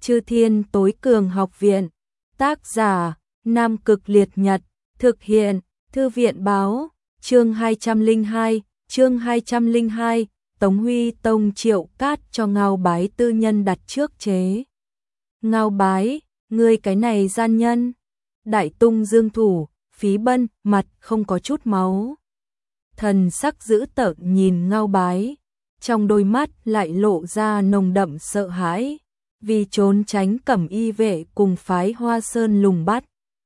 Chư Thiên Tối Cường Học Viện. Tác giả: Nam Cực Liệt Nhật. Thực hiện: Thư viện báo. Chương 202, Tống Huy Tông Triệu Cát cho Ngao Bái tư nhân đặt trước chế. Ngao Bái, ngươi cái này gian nhân. Đại tung dương thủ, Phí Bân, mặt không có chút máu. Thần sắc dữ tợn nhìn Ngao Bái, trong đôi mắt lại lộ ra nồng đậm sợ hãi, vì trốn tránh Cẩm Y vệ cùng phái Hoa Sơn lùng bắt.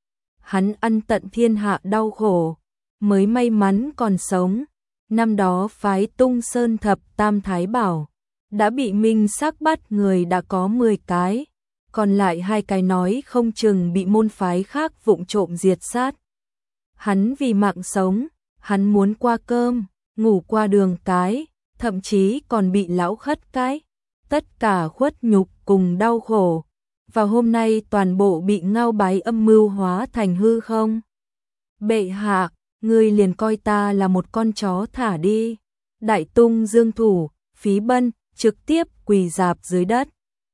Hắn ăn tận thiên hạ đau khổ, mới may mắn còn sống. Năm đó phái Tung Sơn Thập Tam Thái Bảo đã bị minh xác bắt người đã có 10 cái, còn lại 2 cái nói không chừng bị môn phái khác vụng trộm diệt sát. Hắn vì mạng sống, hắn muốn qua cơm, ngủ qua đường cái, thậm chí còn bị lão khất cái. Tất cả khuất nhục cùng đau khổ, và hôm nay toàn bộ bị Ngao Bái âm mưu hóa thành hư không. Bệ hạ, ngươi liền coi ta là một con chó thả đi. Đại tung dương thủ, Phí Bân trực tiếp quỳ rạp dưới đất,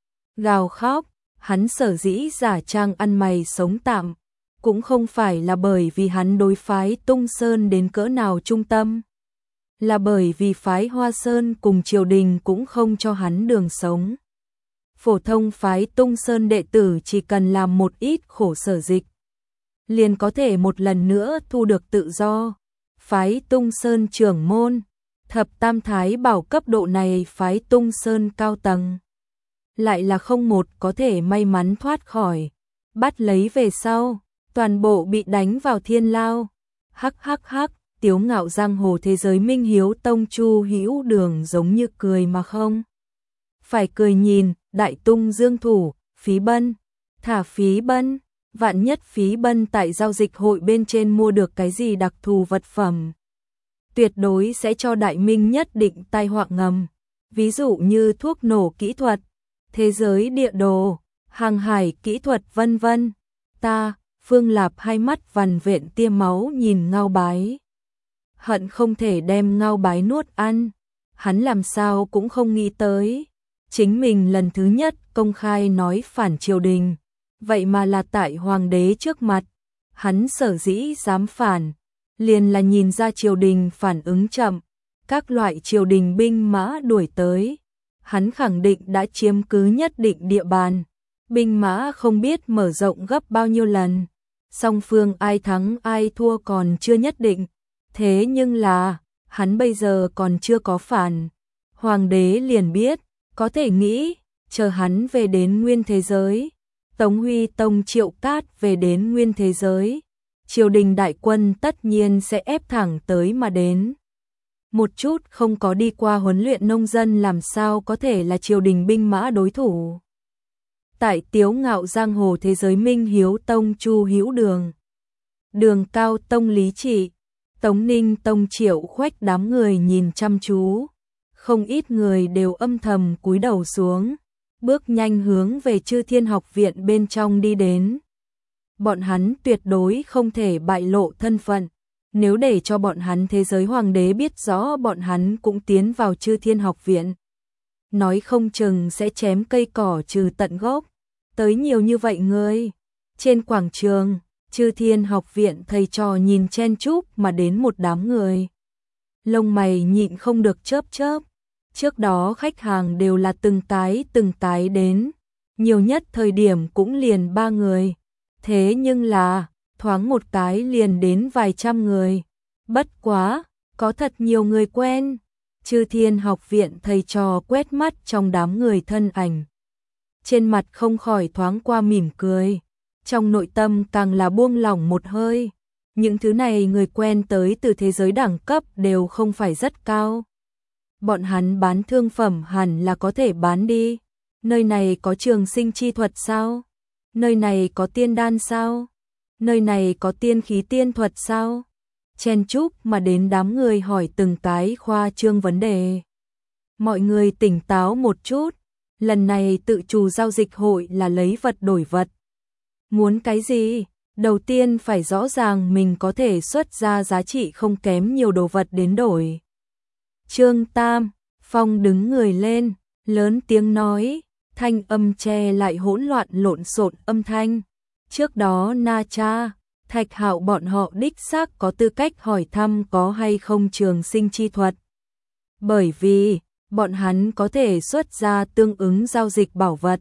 gào khóc. Hắn sở dĩ giả trang ăn mày sống tạm, cũng không phải là bởi vì hắn đối phái Tung Sơn đến cỡ nào trung tâm, là bởi vì phái Hoa Sơn cùng triều đình cũng không cho hắn đường sống. Phổ thông phái Tung Sơn đệ tử chỉ cần làm một ít khổ sở dịch, liền có thể một lần nữa thu được tự do. Phái Tung Sơn trưởng môn, Thập Tam Thái Bảo cấp độ này phái Tung Sơn cao tầng, lại là không một có thể may mắn thoát khỏi. Bắt lấy về sau, toàn bộ bị đánh vào thiên lao. Hắc hắc hắc, tiếu ngạo giang hồ thế giới Minh Hiếu Tông Chu Hữu Đường giống như cười mà không phải cười nhìn. Đại tung dương thủ, Phí Bân, thả Phí Bân. Vạn nhất Phí Bân tại giao dịch hội bên trên mua được cái gì đặc thù vật phẩm, tuyệt đối sẽ cho Đại Minh nhất định tai họa ngầm. Ví dụ như thuốc nổ kỹ thuật, thế giới địa đồ, hàng hải kỹ thuật vân vân. Phương Lạp hai mắt vằn vện tia máu nhìn Ngao Bái, hận không thể đem Ngao Bái nuốt ăn. Hắn làm sao cũng không nghĩ tới, chính mình lần thứ nhất công khai nói phản triều đình, vậy mà là tại hoàng đế trước mặt. Hắn sở dĩ dám phản, liền là nhìn ra triều đình phản ứng chậm, các loại triều đình binh mã đuổi tới, hắn khẳng định đã chiếm cứ nhất định địa bàn, binh mã không biết mở rộng gấp bao nhiêu lần, song phương ai thắng ai thua còn chưa nhất định. Thế nhưng là, hắn bây giờ còn chưa có phản, hoàng đế liền biết, có thể nghĩ, chờ hắn về đến nguyên thế giới, Tống Huy Tông Triệu Cát về đến nguyên thế giới, triều đình đại quân tất nhiên sẽ ép thẳng tới mà đến. Một chút không có đi qua huấn luyện nông dân làm sao có thể là triều đình binh mã đối thủ. Tại tiếu ngạo giang hồ thế giới Minh Hiếu Tông Chu Hữu Đường, Đường Cao Tông Lý Trị, Tống Ninh Tông Triệu Khoách đám người nhìn chăm chú, không ít người đều âm thầm cúi đầu xuống, bước nhanh hướng về Chư Thiên Học Viện bên trong đi đến. Bọn hắn tuyệt đối không thể bại lộ thân phận, nếu để cho bọn hắn thế giới hoàng đế biết rõ bọn hắn cũng tiến vào Chư Thiên Học Viện, nói không chừng sẽ chém cây cỏ trừ tận gốc. Tới nhiều như vậy người, trên quảng trường Chư Thiên Học Viện thầy trò nhìn chen chúc mà đến một đám người, lông mày nhịn không được chớp chớp. Trước đó khách hàng đều là từng cái đến, nhiều nhất thời điểm cũng liền 3 người, thế nhưng là thoáng một cái liền đến vài trăm người. Bất quá, có thật nhiều người quen. Chư Thiên Học Viện thầy trò quét mắt trong đám người thân ảnh, trên mặt không khỏi thoáng qua mỉm cười, trong nội tâm càng là buông lỏng một hơi. Những thứ này người quen tới từ thế giới đẳng cấp đều không phải rất cao, bọn hắn bán thương phẩm hẳn là có thể bán đi. Nơi này có trường sinh chi thuật sao? Nơi này có tiên đan sao? Nơi này có tiên khí tiên thuật sao? Chen chúc mà đến đám người hỏi từng cái khoa trương vấn đề. Mọi người tỉnh táo một chút, lần này tự chủ giao dịch hội là lấy vật đổi vật. Muốn cái gì? Đầu tiên phải rõ ràng mình có thể xuất ra giá trị không kém nhiều đồ vật đến đổi. Trương Tam Phong đứng người lên, lớn tiếng nói, thanh âm che lại hỗn loạn lộn xộn âm thanh. Trước đó Na Cha, Thạch Hạo bọn họ đích xác có tư cách hỏi thăm có hay không trường sinh chi thuật. Bởi vì, bọn hắn có thể xuất ra tương ứng giao dịch bảo vật.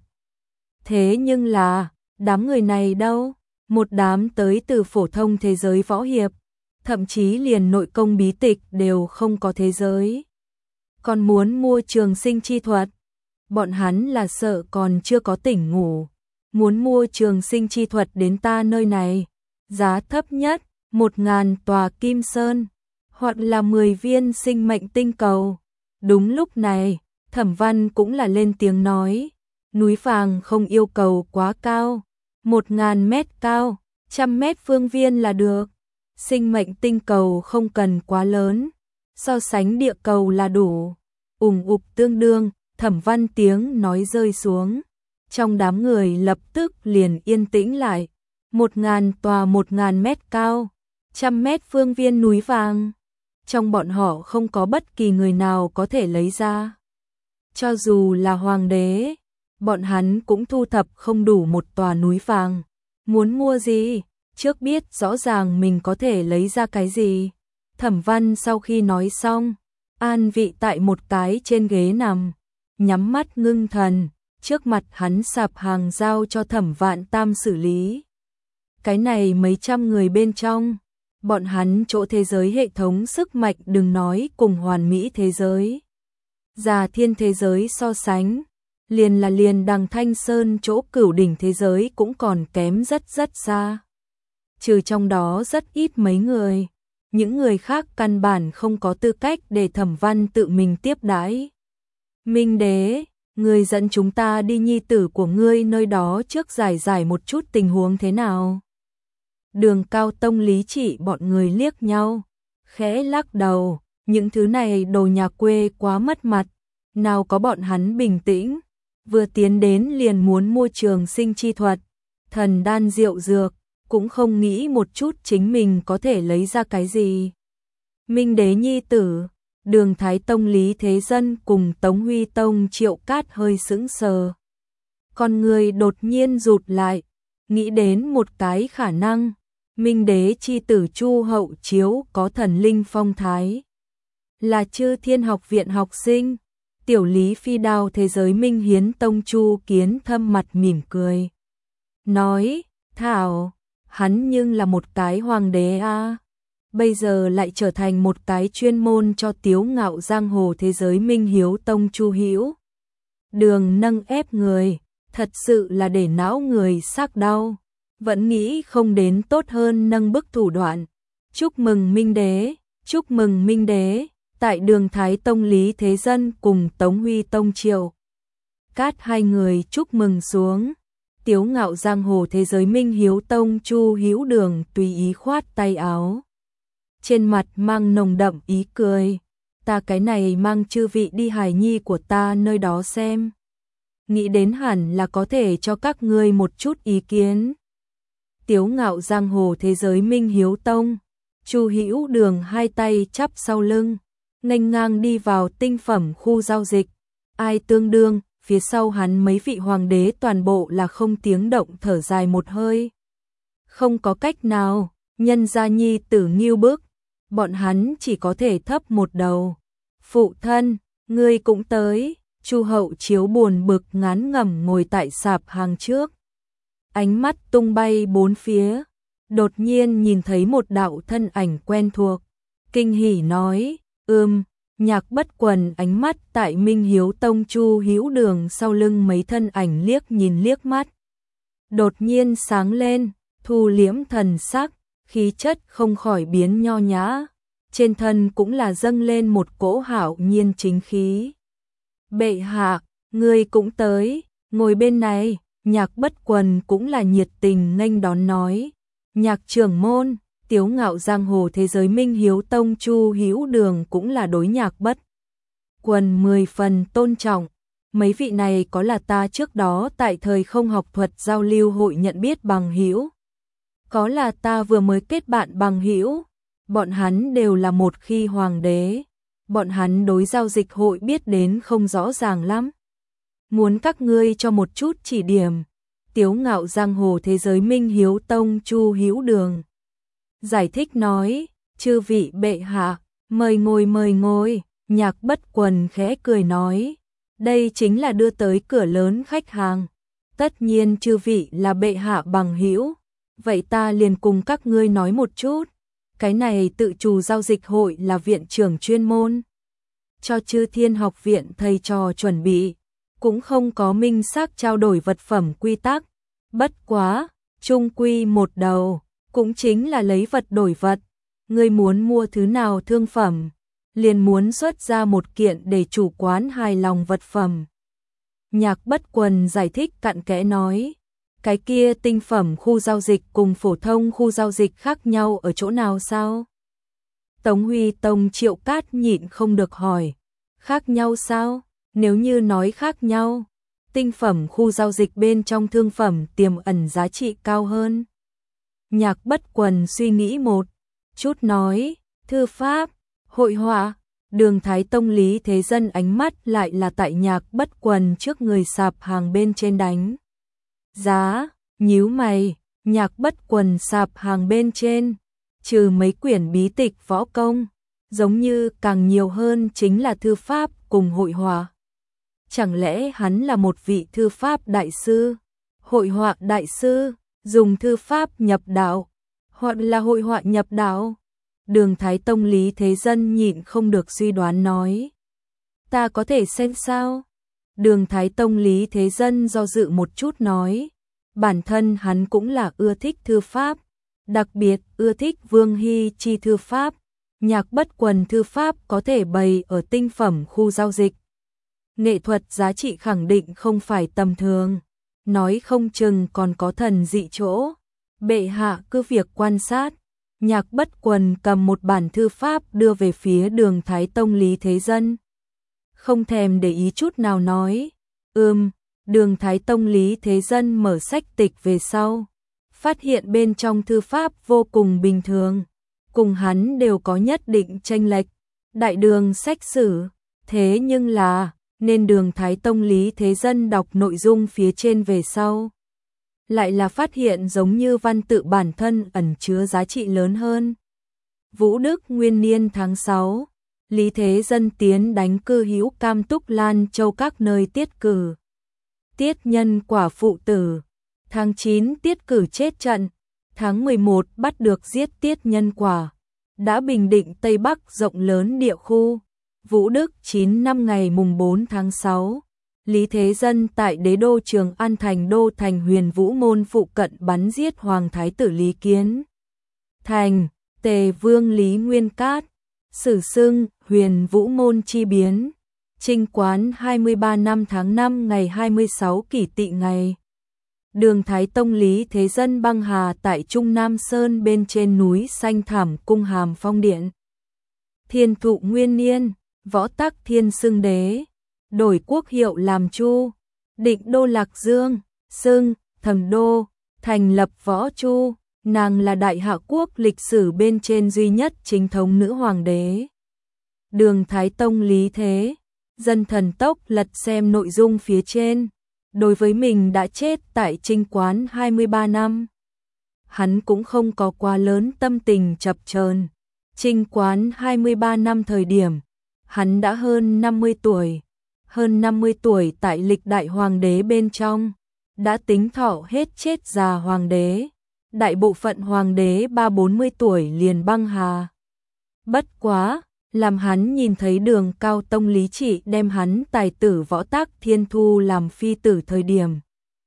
Thế nhưng là, đám người này đâu? Một đám tới từ phổ thông thế giới võ hiệp, thậm chí liền nội công bí tịch đều không có thế giới. Còn muốn mua trường sinh chi thuật, bọn hắn là sợ còn chưa có tỉnh ngủ. Muốn mua trường sinh chi thuật đến ta nơi này, giá thấp nhất 1.000 tòa kim sơn, hoặc là 10 viên sinh mệnh tinh cầu. Đúng lúc này, Thẩm Văn cũng là lên tiếng nói, núi vàng không yêu cầu quá cao, 1.000 mét cao, 100 mét phương viên là được. Sinh mệnh tinh cầu không cần quá lớn, so sánh địa cầu là đủ. Ủng ục tương đương, Thẩm Văn tiếng nói rơi xuống. Trong đám người lập tức liền yên tĩnh lại. 1.000 tòa 1.000 mét cao, 100 mét phương viên núi vàng. Trong bọn họ không có bất kỳ người nào có thể lấy ra. Cho dù là hoàng đế, bọn hắn cũng thu thập không đủ một tòa núi vàng. Muốn mua gì? Trước biết rõ ràng mình có thể lấy ra cái gì. Thẩm Văn sau khi nói xong, an vị tại một cái trên ghế nằm, nhắm mắt ngưng thần, trước mặt hắn sạp hàng giao cho Thẩm Vạn Tam xử lý. Cái này mấy trăm người bên trong, bọn hắn chỗ thế giới hệ thống sức mạnh đừng nói cùng hoàn mỹ thế giới. Già thiên thế giới so sánh, liền đằng Thanh Sơn chỗ cửu đỉnh thế giới cũng còn kém rất xa. Trừ trong đó rất ít mấy người, những người khác căn bản không có tư cách để Thẩm Văn tự mình tiếp đãi. Minh đế, ngươi dẫn chúng ta đi nhi tử của ngươi nơi đó trước giải một chút tình huống thế nào. Đường Cao Tông Lý Trị bọn người liếc nhau, khẽ lắc đầu, những thứ này đồ nhà quê quá mất mặt, nào có bọn hắn bình tĩnh, vừa tiến đến liền muốn mua trường sinh chi thuật, thần đan rượu dược, cũng không nghĩ một chút chính mình có thể lấy ra cái gì. Minh đế nhi tử, Đường Thái Tông Lý Thế Dân cùng Tống Huy Tông Triệu Cát hơi sững sờ. Con người đột nhiên rụt lại, nghĩ đến một cái khả năng, Minh đế chi tử Chu Hậu Chiếu có thần linh phong thái. Là Chư Thiên Học viện học sinh, tiểu Lý Phi Đao thế giới Minh Hiến Tông Chu Kiến Thâm mặt mỉm cười. Nói, thảo, hắn nhưng là một cái hoàng đế a, bây giờ lại trở thành một cái chuyên môn cho tiếu ngạo giang hồ thế giới Minh Hiếu Tông Chu Hữu. Đường nâng ép người, thật sự là để não người xác đau, vẫn nghĩ không đến tốt hơn nâng bức thủ đoạn. Chúc mừng Minh đế, chúc mừng Minh đế, tại Đường Thái Tông Lý Thế Dân cùng Tống Huy Tông Triệu Cát hai người chúc mừng xuống. Tiếu ngạo giang hồ thế giới Minh Hiếu Tông Chu Hữu Đường tùy ý khoát tay áo, trên mặt mang nồng đậm ý cười. Ta cái này mang chư vị đi hài nhi của ta nơi đó xem, nghĩ đến hẳn là có thể cho các ngươi một chút ý kiến. Tiếu ngạo giang hồ thế giới Minh Hiếu Tông Chu Hữu Đường hai tay chắp sau lưng, nghênh ngang đi vào tinh phẩm khu giao dịch. Ai tương đương, phía sau hắn mấy vị hoàng đế toàn bộ là không tiếng động thở dài một hơi. Không có cách nào, nhân gia nhi tử nghiêu bức, bọn hắn chỉ có thể thấp một đầu. Phụ thân, ngươi cũng tới. Chu Hậu Chiếu buồn bực ngán ngẩm ngồi tại sạp hàng trước, ánh mắt tung bay bốn phía, đột nhiên nhìn thấy một đạo thân ảnh quen thuộc, kinh hỉ nói, Nhạc Bất Quần ánh mắt tại Minh Hiếu Tông Chu Hữu Đường sau lưng mấy thân ảnh liếc nhìn liếc mắt, đột nhiên sáng lên, thu liễm thần sắc, khí chất không khỏi biến nho nhã, trên thân cũng là dâng lên một cỗ hạo nhiên chính khí. Bệ hạ, ngươi cũng tới, ngồi bên này. Nhạc Bất Quần cũng là nhiệt tình nghênh đón nói, Nhạc trưởng môn. Tiếu ngạo giang hồ thế giới Minh Hiếu Tông Chu Hữu Đường cũng là đối Nhạc Bất Quần 10 phần tôn trọng. Mấy vị này có là ta trước đó tại thời không học thuật giao lưu hội nhận biết bằng hữu, có là ta vừa mới kết bạn bằng hữu. Bọn hắn đều là một khi hoàng đế, bọn hắn đối giao dịch hội biết đến không rõ ràng lắm. muốn các ngươi cho một chút chỉ điểm. Tiếu ngạo giang hồ thế giới Minh Hiếu Tông Chu Hữu Đường giải thích nói, chư vị bệ hạ, mời ngồi. Nhạc Bất Quần khẽ cười nói, đây chính là đưa tới cửa lớn khách hàng. Tất nhiên chư vị là bệ hạ bằng hữu, vậy ta liền cùng các ngươi nói một chút. Cái này tự chủ giao dịch hội là viện trưởng chuyên môn cho Chư Thiên Học viện thầy trò chuẩn bị, cũng không có minh xác trao đổi vật phẩm quy tắc. Bất quá, chung quy một đầu, cũng chính là lấy vật đổi vật. Ngươi muốn mua thứ nào thương phẩm, liền muốn xuất ra một kiện để chủ quán hài lòng vật phẩm. Nhạc Bất Quần giải thích cặn kẽ nói, cái kia tinh phẩm khu giao dịch cùng phổ thông khu giao dịch khác nhau ở chỗ nào sao? Tống Huy Tông Triệu Cát nhịn không được hỏi, khác nhau sao? Nếu như nói khác nhau, tinh phẩm khu giao dịch bên trong thương phẩm tiềm ẩn giá trị cao hơn. Nhạc Bất Quần suy nghĩ một chút nói, thư pháp, hội họa. Đường Thái Tông Lý Thế Dân ánh mắt lại là tại Nhạc Bất Quần trước người sạp hàng bên trên đánh giá, nhíu mày. Nhạc Bất Quần sạp hàng bên trên, trừ mấy quyển bí tịch võ công, giống như càng nhiều hơn chính là thư pháp cùng hội họa. Chẳng lẽ hắn là một vị thư pháp đại sư, hội họa đại sư, dùng thư pháp nhập đạo, hoặc là hội họa nhập đạo? Đường Thái Tông Lý Thế Dân nhịn không được suy đoán nói, ta có thể xem sao? Đường Thái Tông Lý Thế Dân do dự một chút nói, bản thân hắn cũng là ưa thích thư pháp, đặc biệt ưa thích Vương Hy chi thư pháp. Nhạc Bất Quần thư pháp có thể bày ở tinh phẩm khu giao dịch, nghệ thuật giá trị khẳng định không phải tầm thường, nói không chừng còn có thần dị chỗ. Bệ hạ cứ việc quan sát. Nhạc Bất Quần cầm một bản thư pháp đưa về phía Đường Thái Tông Lý Thế Dân, không thèm để ý chút nào nói, Đường Thái Tông Lý Thế Dân mở sách tịch về sau, phát hiện bên trong thư pháp vô cùng bình thường, cùng hắn đều có nhất định chênh lệch, đại đường sách sử. Thế nhưng là, nên Đường Thái Tông Lý Thế Dân đọc nội dung phía trên về sau, lại là phát hiện giống như văn tự bản thân ẩn chứa giá trị lớn hơn. Vũ Đức Nguyên Niên tháng 6, Lý Thế Dân tiến đánh cư hữu Cam Túc Lan Châu các nơi tiết cử. Tiết Nhân quả phụ tử. Tháng 9 tiết cử chết trận. Tháng 11 bắt được giết Tiết Nhân quả. Đã bình định Tây Bắc rộng lớn địa khu. Vũ Đức 9 năm ngày mùng 4 tháng 6. Lý Thế Dân tại đế đô Trường An thành đô thành Huyền Vũ môn phụ cận bắn giết Hoàng Thái tử Lý Kiến Thành, Tề Vương Lý Nguyên Cát. Sử xưng Huyền Vũ môn chi biến. Trinh quán 23 năm tháng 5 ngày 26 kỷ tỵ ngày. Đường Thái Tông Lý Thế Dân băng hà tại Trung Nam Sơn bên trên núi xanh thảm cung Hàm Phong Điện. Thiên Thụ Nguyên Niên, Võ Tắc Thiên xưng đế, đổi quốc hiệu làm Chu, định đô Lạc Dương, xưng Thần Đô, thành lập Võ Chu. Nàng là đại hạ quốc lịch sử bên trên duy nhất chính thống nữ hoàng đế. Đường Thái Tông Lý Thế Dân thần tốc lật xem nội dung phía trên. Đối với mình đã chết tại Trinh quán 23 năm, hắn cũng không có quá lớn tâm tình chập chờn. Trinh quán 23 năm thời điểm, hắn đã hơn 50 tuổi. Hơn 50 tuổi tại lịch đại hoàng đế bên trong, đã tính thọ hết chết già hoàng đế. Đại bộ phận hoàng đế 30-40 tuổi liền băng hà. Bất quá, làm hắn nhìn thấy Đường Cao Tông Lý Trị đem hắn tài tử Võ Tắc Thiên thu làm phi tử thời điểm,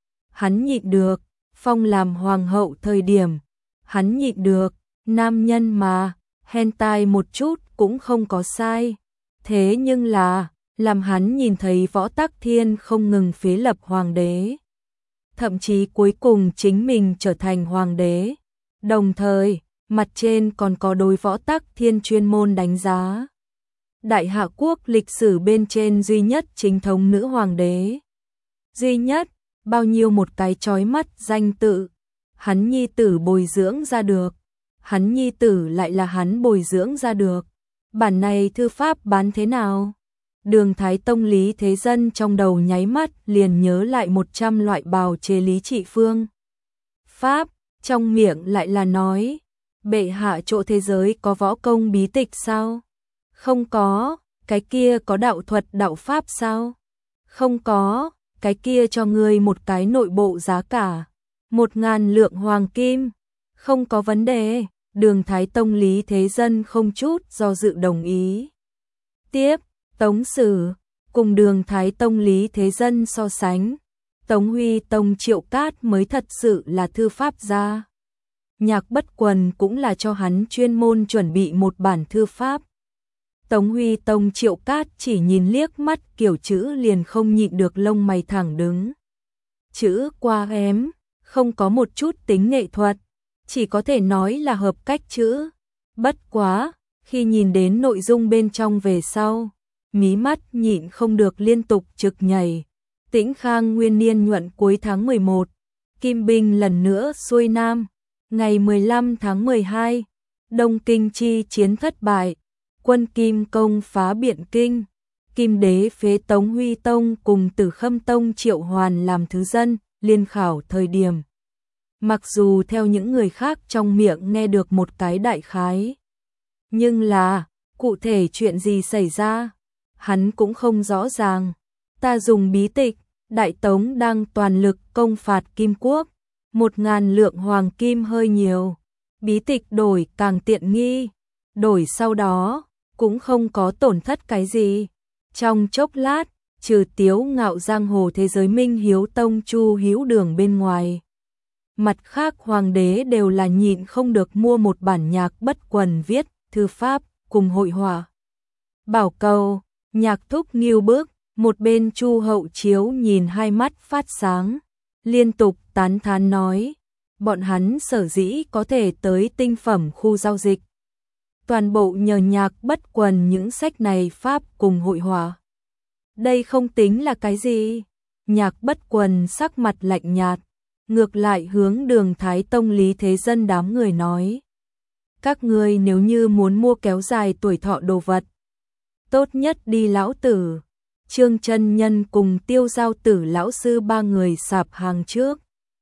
hắn nhịn được. Phong làm hoàng hậu thời điểm, hắn nhịn được. Nam nhân mà, hen tai một chút cũng không có sai. Thế nhưng là, làm hắn nhìn thấy Võ Tắc Thiên không ngừng phế lập hoàng đế, thậm chí cuối cùng chính mình trở thành hoàng đế. Đồng thời, mặt trên còn có đối Võ Tắc Thiên chuyên môn đánh giá. Đại hạ quốc lịch sử bên trên duy nhất chính thống nữ hoàng đế. Duy nhất, bao nhiêu một cái chói mắt danh tự. Hắn nhi tử bồi dưỡng ra được. Hắn nhi tử lại là hắn bồi dưỡng ra được. Bản này thư pháp bán thế nào? Đường Thái Tông Lý Thế Dân trong đầu nháy mắt liền nhớ lại 100 loại bào chế lý trị phương pháp, trong miệng lại là nói, bệ hạ chỗ thế giới có võ công bí tịch sao? Không có. Cái kia có đạo thuật đạo pháp sao? Không có. Cái kia cho ngươi một cái nội bộ giá cả 1.000 lượng hoàng kim. Không có vấn đề. Đường Thái Tông Lý Thế Dân không chút do dự đồng ý. Tiếp, Tống Sử cùng Đường Thái Tông Lý Thế Dân so sánh, Tống Huy Tông Triệu Cát mới thật sự là thư pháp gia. Nhạc Bất Quần cũng là cho hắn chuyên môn chuẩn bị một bản thư pháp. Tống Huy Tông Triệu Cát chỉ nhìn liếc mắt kiểu chữ liền không nhịn được lông mày thẳng đứng. Chữ quá ém, không có một chút tính nghệ thuật, chỉ có thể nói là hợp cách chữ. Bất quá, khi nhìn đến nội dung bên trong về sau, mí mắt nhịn không được liên tục trực nhảy. Tĩnh Khang nguyên niên nhuận cuối tháng 11, Kim binh lần nữa xuôi nam, ngày 15 tháng 12, Đông Kinh chi chiến thất bại, quân Kim công phá Biện Kinh, Kim đế phế Tống Huy Tông cùng Tử Khâm Tông triệu hoàn làm thứ dân, liên khảo thời điểm. Mặc dù theo những người khác trong miệng nghe được một cái đại khái, nhưng là, cụ thể chuyện gì xảy ra, hắn cũng không rõ ràng. Ta dùng bí tịch, Đại Tống đang toàn lực công phạt Kim Quốc, 1.000 lượng hoàng kim hơi nhiều, bí tịch đổi càng tiện nghi, đổi sau đó, cũng không có tổn thất cái gì. Trong chốc lát, trừ Tiếu Ngạo giang hồ thế giới Minh Hiếu Tông Chu Hữu Đường bên ngoài, mặt khác hoàng đế đều là nhịn không được mua một bản Nhạc Bất Quần viết thư pháp cùng hội họa. Bảo cầu, Nhạc Thúc nghiêu bước, một bên Chu Hậu Chiếu nhìn hai mắt phát sáng, liên tục tán thán nói, bọn hắn sở dĩ có thể tới tinh phẩm khu giao dịch, toàn bộ nhờ Nhạc Bất Quần những sách này pháp cùng hội họa. Đây không tính là cái gì. Nhạc Bất Quần sắc mặt lạnh nhạt, ngược lại hướng Đường Thái Tông Lý Thế Dân đám người nói, các ngươi nếu như muốn mua kéo dài tuổi thọ đồ vật, tốt nhất đi lão tử. Trương Chân Nhân cùng Tiêu Giao Tử lão sư ba người sạp hàng trước.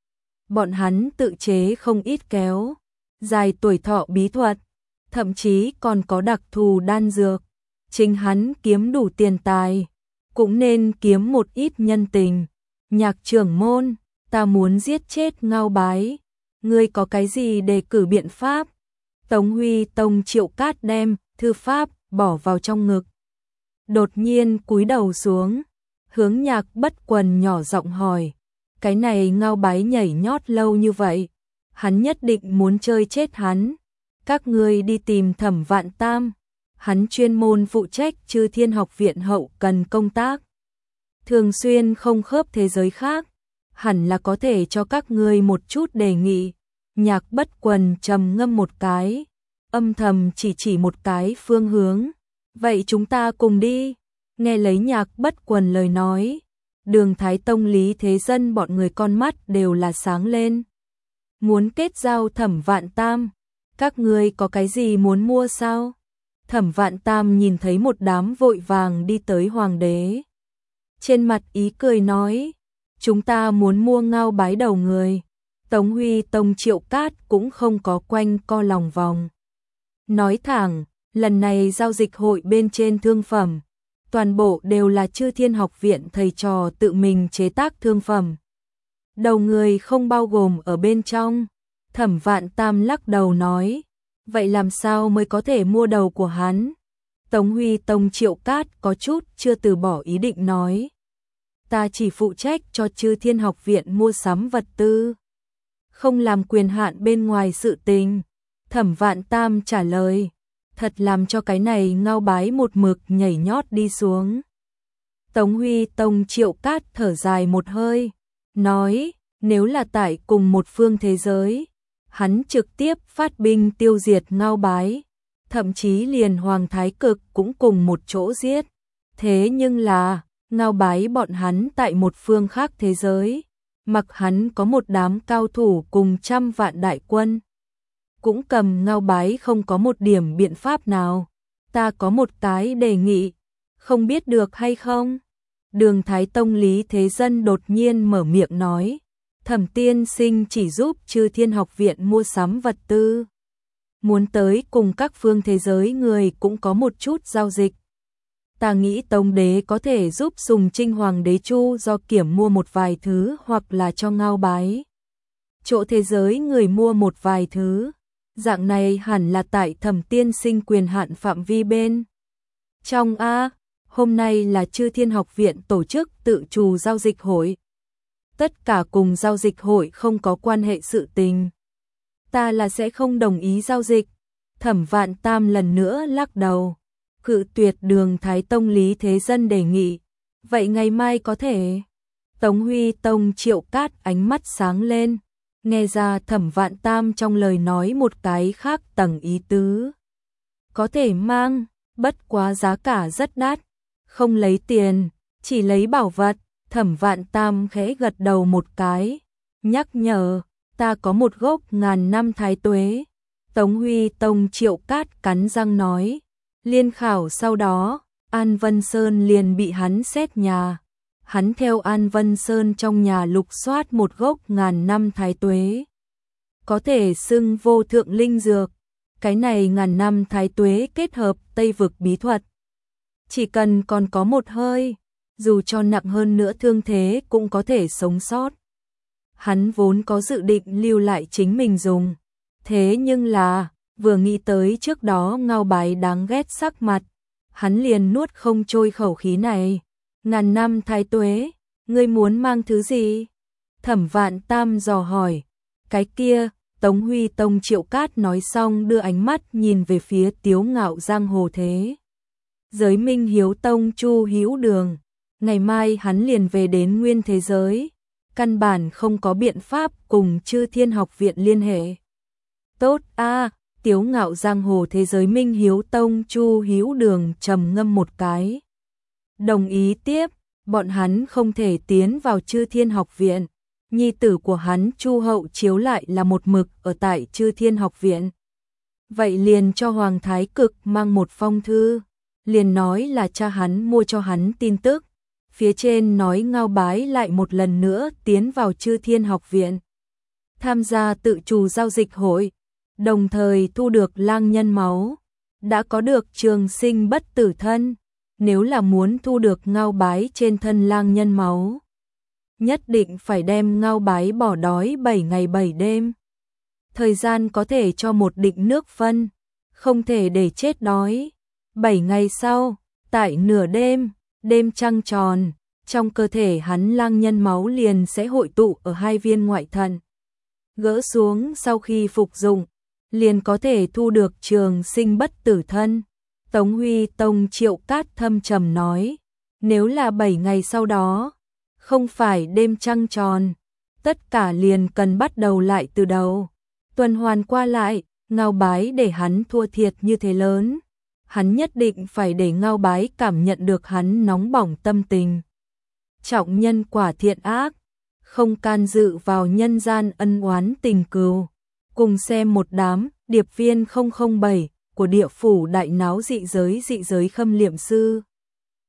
Bọn hắn tự chế không ít kéo dài tuổi thọ bí thuật, thậm chí còn có đặc thù đan dược. Chính hắn kiếm đủ tiền tài, cũng nên kiếm một ít nhân tình. Nhạc trưởng môn, ta muốn giết chết Ngao Bái, ngươi có cái gì đề cử biện pháp? Tống Huy Tông Triệu Cát đem thư pháp bỏ vào trong ngực, đột nhiên cúi đầu xuống, hướng Nhạc Bất Quần nhỏ giọng hỏi, cái này Ngao Bái nhảy nhót lâu như vậy, hắn nhất định muốn chơi chết hắn. Các ngươi đi tìm Thẩm Vạn Tam, hắn chuyên môn phụ trách Chư Thiên Học viện hậu cần công tác, thường xuyên không khớp thế giới khác, hẳn là có thể cho các ngươi một chút đề nghị. Nhạc Bất Quần trầm ngâm một cái, âm thầm chỉ một cái phương hướng, vậy chúng ta cùng đi. Nghe lấy Nhạc Bất Quần lời nói, Đường Thái Tông Lý Thế Dân bọn người con mắt đều là sáng lên. Muốn kết giao Thẩm Vạn Tam, các ngươi có cái gì muốn mua sao? Thẩm Vạn Tam nhìn thấy một đám vội vàng đi tới hoàng đế, trên mặt ý cười nói, chúng ta muốn mua Ngao Bái đầu người. Tống Huy Tông Triệu Cát cũng không có quanh co lòng vòng, nói thẳng, lần này giao dịch hội bên trên thương phẩm, toàn bộ đều là Chư Thiên Học viện thầy trò tự mình chế tác thương phẩm, đầu người không bao gồm ở bên trong. Thẩm Vạn Tam lắc đầu nói, vậy làm sao mới có thể mua đầu của hắn? Tống Huy Tông Triệu Cát có chút chưa từ bỏ ý định nói, ta chỉ phụ trách cho Chư Thiên Học viện mua sắm vật tư, không làm quyền hạn bên ngoài sự tình. Thẩm Vạn Tam trả lời, thật làm cho cái này Ngao Bái một mực nhảy nhót đi xuống. Tống Huy Tông Triệu Cát thở dài một hơi, nói, nếu là tại cùng một phương thế giới, hắn trực tiếp phát binh tiêu diệt Ngao Bái, thậm chí liền Hoàng Thái Cực cũng cùng một chỗ giết. Thế nhưng là, Ngao Bái bọn hắn tại một phương khác thế giới, mặc hắn có một đám cao thủ cùng 100 vạn đại quân, cũng cầm Ngao Bái không có một điểm biện pháp nào. Ta có một cái đề nghị, không biết được hay không? Đường Thái Tông Lý Thế Dân đột nhiên mở miệng nói, Thẩm tiên sinh chỉ giúp Chư Thiên Học Viện mua sắm vật tư. Muốn tới cùng các phương thế giới người cũng có một chút giao dịch. Ta nghĩ Tông Đế có thể giúp Sùng Trinh Hoàng đế Chu do Kiểm mua một vài thứ hoặc là cho Ngao Bái. Chỗ thế giới người mua một vài thứ. Dạng này hẳn là tại Thẩm tiên sinh quyền hạn phạm vi bên. Trong hôm nay là Chư Thiên Học Viện tổ chức tự chủ giao dịch hội. Tất cả cùng giao dịch hội không có quan hệ sự tình. Ta là sẽ không đồng ý giao dịch. Thẩm Vạn Tam lần nữa lắc đầu, cự tuyệt Đường Thái Tông Lý Thế Dân đề nghị. Vậy ngày mai có thể. Tống Huy Tông Triệu Cát ánh mắt sáng lên, nghe ra Thẩm Vạn Tam trong lời nói một cái khác tầng ý tứ. Có thể mang, bất quá giá cả rất đắt, không lấy tiền, chỉ lấy bảo vật. Thẩm Vạn Tam khẽ gật đầu một cái, nhắc nhở, ta có một gốc 1000 năm thái tuế. Tống Huy Tông Triệu Cát cắn răng nói, liên khảo sau đó, An Vân Sơn liền bị hắn xét nhà. Hắn theo An Vân Sơn trong nhà lục soát một gốc 1000 năm thái tuế. Có thể xưng vô thượng linh dược, cái này 1000 năm thái tuế kết hợp Tây vực bí thuật. Chỉ cần còn có một hơi, dù cho nặng hơn nữa thương thế cũng có thể sống sót. Hắn vốn có dự định lưu lại chính mình dùng. Thế nhưng là, vừa nghĩ tới trước đó Ngao Bái đáng ghét sắc mặt, hắn liền nuốt không trôi khẩu khí này. 1000 năm thái tuế, ngươi muốn mang thứ gì? Thẩm Vạn Tam dò hỏi. Cái kia, Tống Huy Tông Triệu Cát nói xong đưa ánh mắt nhìn về phía Tiếu Ngạo giang hồ thế giới Minh Hiếu Tông Chu Hữu Đường. Ngày mai hắn liền về đến nguyên thế giới, căn bản không có biện pháp cùng Chư Thiên Học Viện liên hệ. Tốt Tiếu Ngạo giang hồ thế giới Minh Hiếu Tông Chu Hữu Đường trầm ngâm một cái. Đồng ý tiếp, bọn hắn không thể tiến vào Chư Thiên Học Viện. Nhi tử của hắn Chu Hậu Chiếu lại là một mực ở tại Chư Thiên Học Viện. Vậy liền cho Hoàng Thái Cực mang một phong thư, liền nói là cha hắn mua cho hắn tin tức. Phía trên nói Ngao Bái lại một lần nữa tiến vào Chư Thiên Học Viện, tham gia tự chủ giao dịch hội, đồng thời thu được lang nhân máu, đã có được trường sinh bất tử thân. Nếu là muốn thu được Ngao Bái trên thân lang nhân máu, nhất định phải đem Ngao Bái bỏ đói 7 ngày 7 đêm. Thời gian có thể cho một định nước phân, không thể để chết đói. 7 ngày sau, tại nửa đêm, đêm trăng tròn, trong cơ thể hắn lang nhân máu liền sẽ hội tụ ở 2 viên ngoại thận. Gỡ xuống sau khi phục dụng, liền có thể thu được trường sinh bất tử thân. Tống Huy Tông Triệu Cát thâm trầm nói, nếu là 7 ngày sau đó, không phải đêm trăng tròn, tất cả liền cần bắt đầu lại từ đầu. Tuần hoàn qua lại, Ngao Bái để hắn thua thiệt như thế lớn. Hắn nhất định phải để Ngao Bái cảm nhận được hắn nóng bỏng tâm tình. Trọng nhân quả thiện ác, không can dự vào nhân gian ân oán tình cừu. Cùng xem một đám điệp viên 007 của địa phủ đại náo dị giới Khâm Liệm Sư.